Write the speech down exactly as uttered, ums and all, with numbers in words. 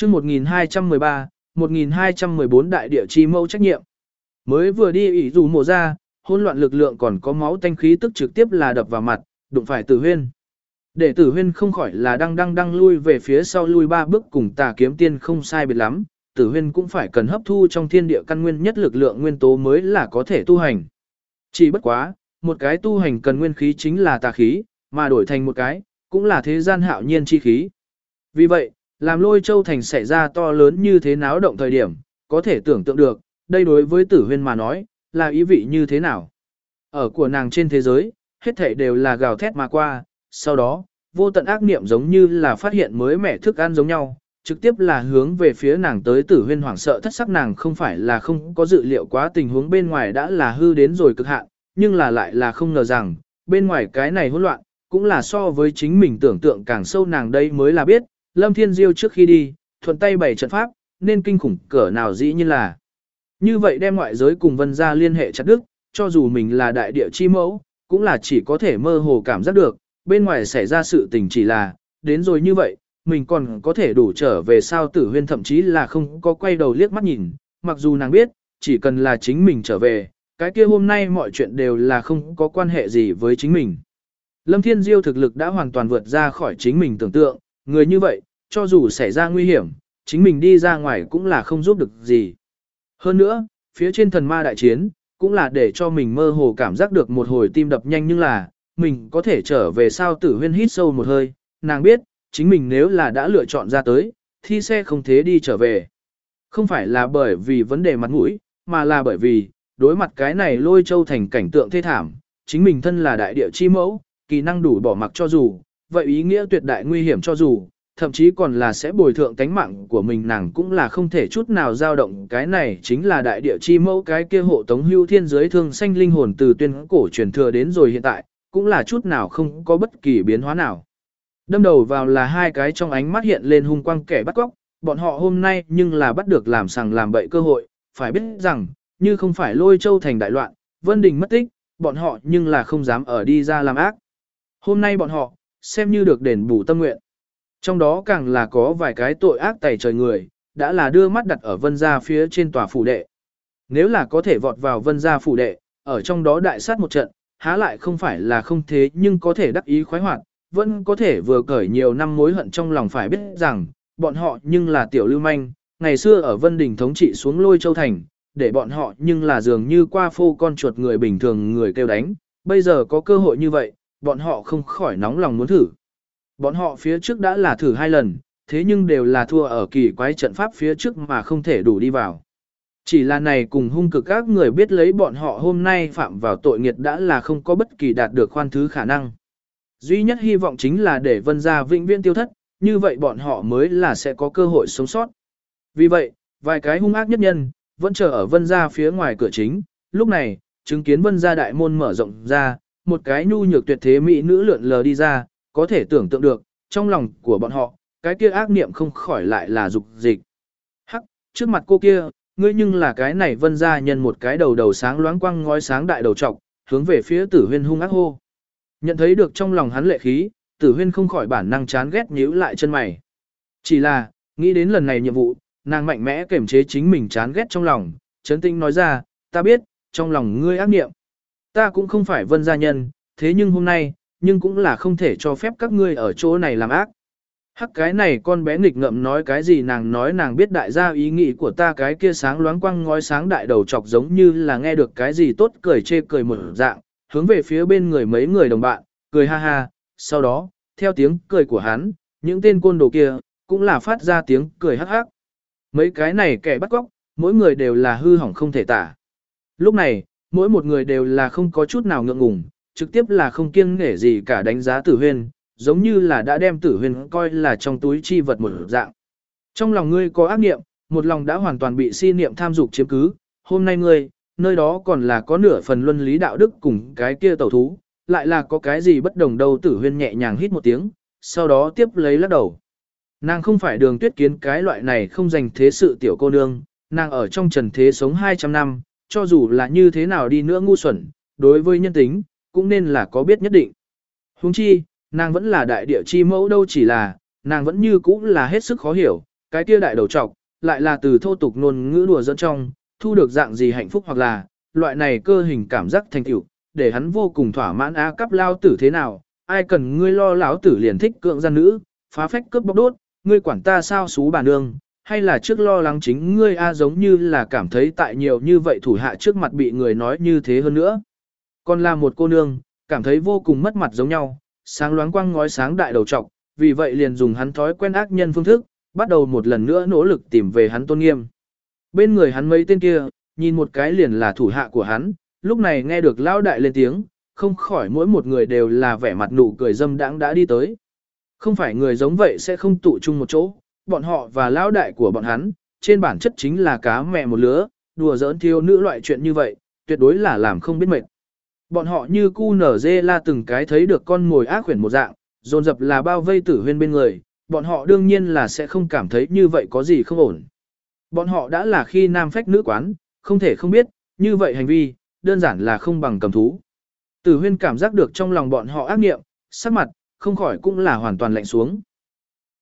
chương một nghìn hai trăm mười ba, một nghìn hai trăm mười bốn đại địa chi mẫu trách nhiệm. Mới vừa đi ỷ dù mộ ra, hỗn loạn lực lượng còn có máu tanh khí tức trực tiếp là đập vào mặt, đụng phải Tử Huyên. Để Tử Huyên không khỏi là đang đang đang lui về phía sau lui ba bước cùng Tà Kiếm Tiên không sai biệt lắm, Tử Huyên cũng phải cần hấp thu trong thiên địa căn nguyên nhất lực lượng nguyên tố mới là có thể tu hành. Chỉ bất quá, một cái tu hành cần nguyên khí chính là tà khí, mà đổi thành một cái, cũng là thế gian hạo nhiên chi khí. Vì vậy, làm Lôi Châu Thành xảy ra to lớn như thế náo động thời điểm, có thể tưởng tượng được, đây đối với Tử Huyên mà nói, là ý vị như thế nào. Ở của nàng trên thế giới, hết thảy đều là gào thét mà qua, sau đó, vô tận ác niệm giống như là phát hiện mới mẻ thức ăn giống nhau, trực tiếp là hướng về phía nàng tới. Tử Huyên hoảng sợ thất sắc, nàng không phải là không có dự liệu quá tình huống bên ngoài đã là hư đến rồi cực hạn, nhưng là lại là không ngờ rằng, bên ngoài cái này hỗn loạn, cũng là so với chính mình tưởng tượng càng sâu. Nàng đây mới là biết, Lâm Thiên Diêu trước khi đi, thuận tay bày trận pháp, nên kinh khủng cỡ nào dĩ nhiên là. Như vậy đem ngoại giới cùng Vân gia liên hệ chặt đứt, cho dù mình là đại địa chi mẫu, cũng là chỉ có thể mơ hồ cảm giác được, bên ngoài xảy ra sự tình chỉ là, đến rồi như vậy, mình còn có thể đủ trở về sao. Tử Huyên thậm chí là không có quay đầu liếc mắt nhìn, mặc dù nàng biết, chỉ cần là chính mình trở về, cái kia hôm nay mọi chuyện đều là không có quan hệ gì với chính mình. Lâm Thiên Diêu thực lực đã hoàn toàn vượt ra khỏi chính mình tưởng tượng, người như vậy, cho dù xảy ra nguy hiểm, chính mình đi ra ngoài cũng là không giúp được gì. Hơn nữa, phía trên thần ma đại chiến, cũng là để cho mình mơ hồ cảm giác được một hồi tim đập nhanh, nhưng là, mình có thể trở về sao. Tử Huyên hít sâu một hơi, nàng biết, chính mình nếu là đã lựa chọn ra tới, thì sẽ không thế đi trở về. Không phải là bởi vì vấn đề mặt mũi, mà là bởi vì, đối mặt cái này Lôi Châu Thành cảnh tượng thê thảm, chính mình thân là đại địa chi mẫu, kỳ năng đủ bỏ mặc cho dù, vậy ý nghĩa tuyệt đại nguy hiểm cho dù, thậm chí còn là sẽ bồi thượng tánh mạng của mình, nàng cũng là không thể chút nào dao động. Cái này chính là đại địa chi mẫu, cái kia hộ tống hưu thiên giới thương xanh linh hồn từ tuyên cổ truyền thừa đến rồi hiện tại, cũng là chút nào không có bất kỳ biến hóa nào. Đâm đầu vào là hai cái trong ánh mắt hiện lên hung quang kẻ bắt cóc, bọn họ hôm nay nhưng là bắt được làm sằng làm bậy cơ hội, phải biết rằng, như không phải Lôi Châu Thành đại loạn, Vân Đình mất tích, bọn họ nhưng là không dám ở đi ra làm ác. Hôm nay bọn họ, xem như được đền bù tâm nguyện. Trong đó càng là có vài cái tội ác tày trời người, đã là đưa mắt đặt ở Vân gia phía trên tòa phủ đệ. Nếu là có thể vọt vào Vân gia phủ đệ, ở trong đó đại sát một trận, há lại không phải là không thế, nhưng có thể đắc ý khoái hoạt, vẫn có thể vừa cởi nhiều năm mối hận trong lòng. Phải biết rằng, bọn họ nhưng là tiểu lưu manh, ngày xưa ở Vân Đình thống trị xuống Lôi Châu Thành, để bọn họ nhưng là dường như qua phô con chuột người bình thường người kêu đánh, bây giờ có cơ hội như vậy, bọn họ không khỏi nóng lòng muốn thử. Bọn họ phía trước đã là thử hai lần, thế nhưng đều là thua ở kỳ quái trận pháp phía trước mà không thể đủ đi vào. Chỉ là này cùng hung cực các người biết lấy bọn họ hôm nay phạm vào tội nghiệt đã là không có bất kỳ đạt được khoan thứ khả năng. Duy nhất hy vọng chính là để Vân gia vĩnh viễn tiêu thất, như vậy bọn họ mới là sẽ có cơ hội sống sót. Vì vậy, vài cái hung ác nhất nhân, vẫn chờ ở Vân gia phía ngoài cửa chính, lúc này, chứng kiến Vân gia đại môn mở rộng ra, một cái nhu nhược tuyệt thế mỹ nữ lượn lờ đi ra, có thể tưởng tượng được, trong lòng của bọn họ, cái kia ác niệm không khỏi lại là dục dịch. Hắc, trước mặt cô kia, ngươi nhưng là cái này Vân gia nhân, một cái đầu đầu sáng loáng quang ngói sáng đại đầu trọc, hướng về phía Tử Huyên hung ác hô. Nhận thấy được trong lòng hắn lệ khí, Tử Huyên không khỏi bản năng chán ghét nhíu lại chân mày. Chỉ là, nghĩ đến lần này nhiệm vụ, nàng mạnh mẽ kềm chế chính mình chán ghét trong lòng, trấn tĩnh nói ra, ta biết, trong lòng ngươi ác niệm. Ta cũng không phải Vân gia nhân, thế nhưng hôm nay, nhưng cũng là không thể cho phép các ngươi ở chỗ này làm ác. Hắc, cái này con bé nghịch ngợm nói cái gì, nàng nói nàng biết đại gia ý nghĩ của ta. Cái kia sáng loáng quang ngói sáng đại đầu chọc giống như là nghe được cái gì tốt, cười chê cười một dạng, hướng về phía bên người mấy người đồng bạn, cười ha ha, sau đó, theo tiếng cười của hắn, những tên côn đồ kia, cũng là phát ra tiếng cười hắc hắc. Mấy cái này kẻ bắt cóc, mỗi người đều là hư hỏng không thể tả. Lúc này, mỗi một người đều là không có chút nào ngượng ngùng, trực tiếp là không kiêng nể gì cả đánh giá Tử Huyên, giống như là đã đem Tử Huyên coi là trong túi chi vật một dạng. Trong lòng ngươi có ác niệm, một lòng đã hoàn toàn bị si niệm tham dục chiếm cứ, hôm nay ngươi, nơi đó còn là có nửa phần luân lý đạo đức cùng cái kia tẩu thú, lại là có cái gì bất đồng đâu. Tử Huyên nhẹ nhàng hít một tiếng, sau đó tiếp lấy lắc đầu. Nàng không phải Đường Tuyết Kiến cái loại này không dành thế sự tiểu cô nương, nàng ở trong trần thế sống hai trăm năm, cho dù là như thế nào đi nữa ngu xuẩn, đối với nhân tính, cũng nên là có biết nhất định. Huống chi, nàng vẫn là đại địa chi mẫu đâu, chỉ là, nàng vẫn như cũ là hết sức khó hiểu, cái kia đại đầu trọc, lại là từ thô tục ngôn ngữ đùa dẫn trong, thu được dạng gì hạnh phúc hoặc là, loại này cơ hình cảm giác thành tựu, để hắn vô cùng thỏa mãn a cấp lao tử thế nào, ai cần ngươi lo lão tử liền thích cưỡng gian nữ, phá phách cướp bóc đốt, ngươi quản ta sao xú bà nương, hay là trước lo lắng chính ngươi a giống như là cảm thấy tại nhiều như vậy thủ hạ trước mặt bị người nói như thế hơn nữa. Còn là một cô nương, cảm thấy vô cùng mất mặt giống nhau, sáng loáng quang ngói sáng đại đầu trọc, vì vậy liền dùng hắn thói quen ác nhân phương thức, bắt đầu một lần nữa nỗ lực tìm về hắn tôn nghiêm. Bên người hắn mấy tên kia, nhìn một cái liền là thủ hạ của hắn, lúc này nghe được lão đại lên tiếng, không khỏi mỗi một người đều là vẻ mặt nụ cười dâm đãng đã đi tới. Không phải người giống vậy sẽ không tụ chung một chỗ, bọn họ và lão đại của bọn hắn, trên bản chất chính là cá mẹ một lứa, đùa giỡn thiếu nữ loại chuyện như vậy, tuyệt đối là làm không biết mệt. Bọn họ như cu nở dê la từng cái thấy được con mồi ác khuyển một dạng, dồn dập là bao vây Tử Huyên bên người, bọn họ đương nhiên là sẽ không cảm thấy như vậy có gì không ổn. Bọn họ đã là khi nam phách nữ quán, không thể không biết, như vậy hành vi, đơn giản là không bằng cầm thú. Tử Huyên cảm giác được trong lòng bọn họ ác nghiệm, sắc mặt, không khỏi cũng là hoàn toàn lạnh xuống.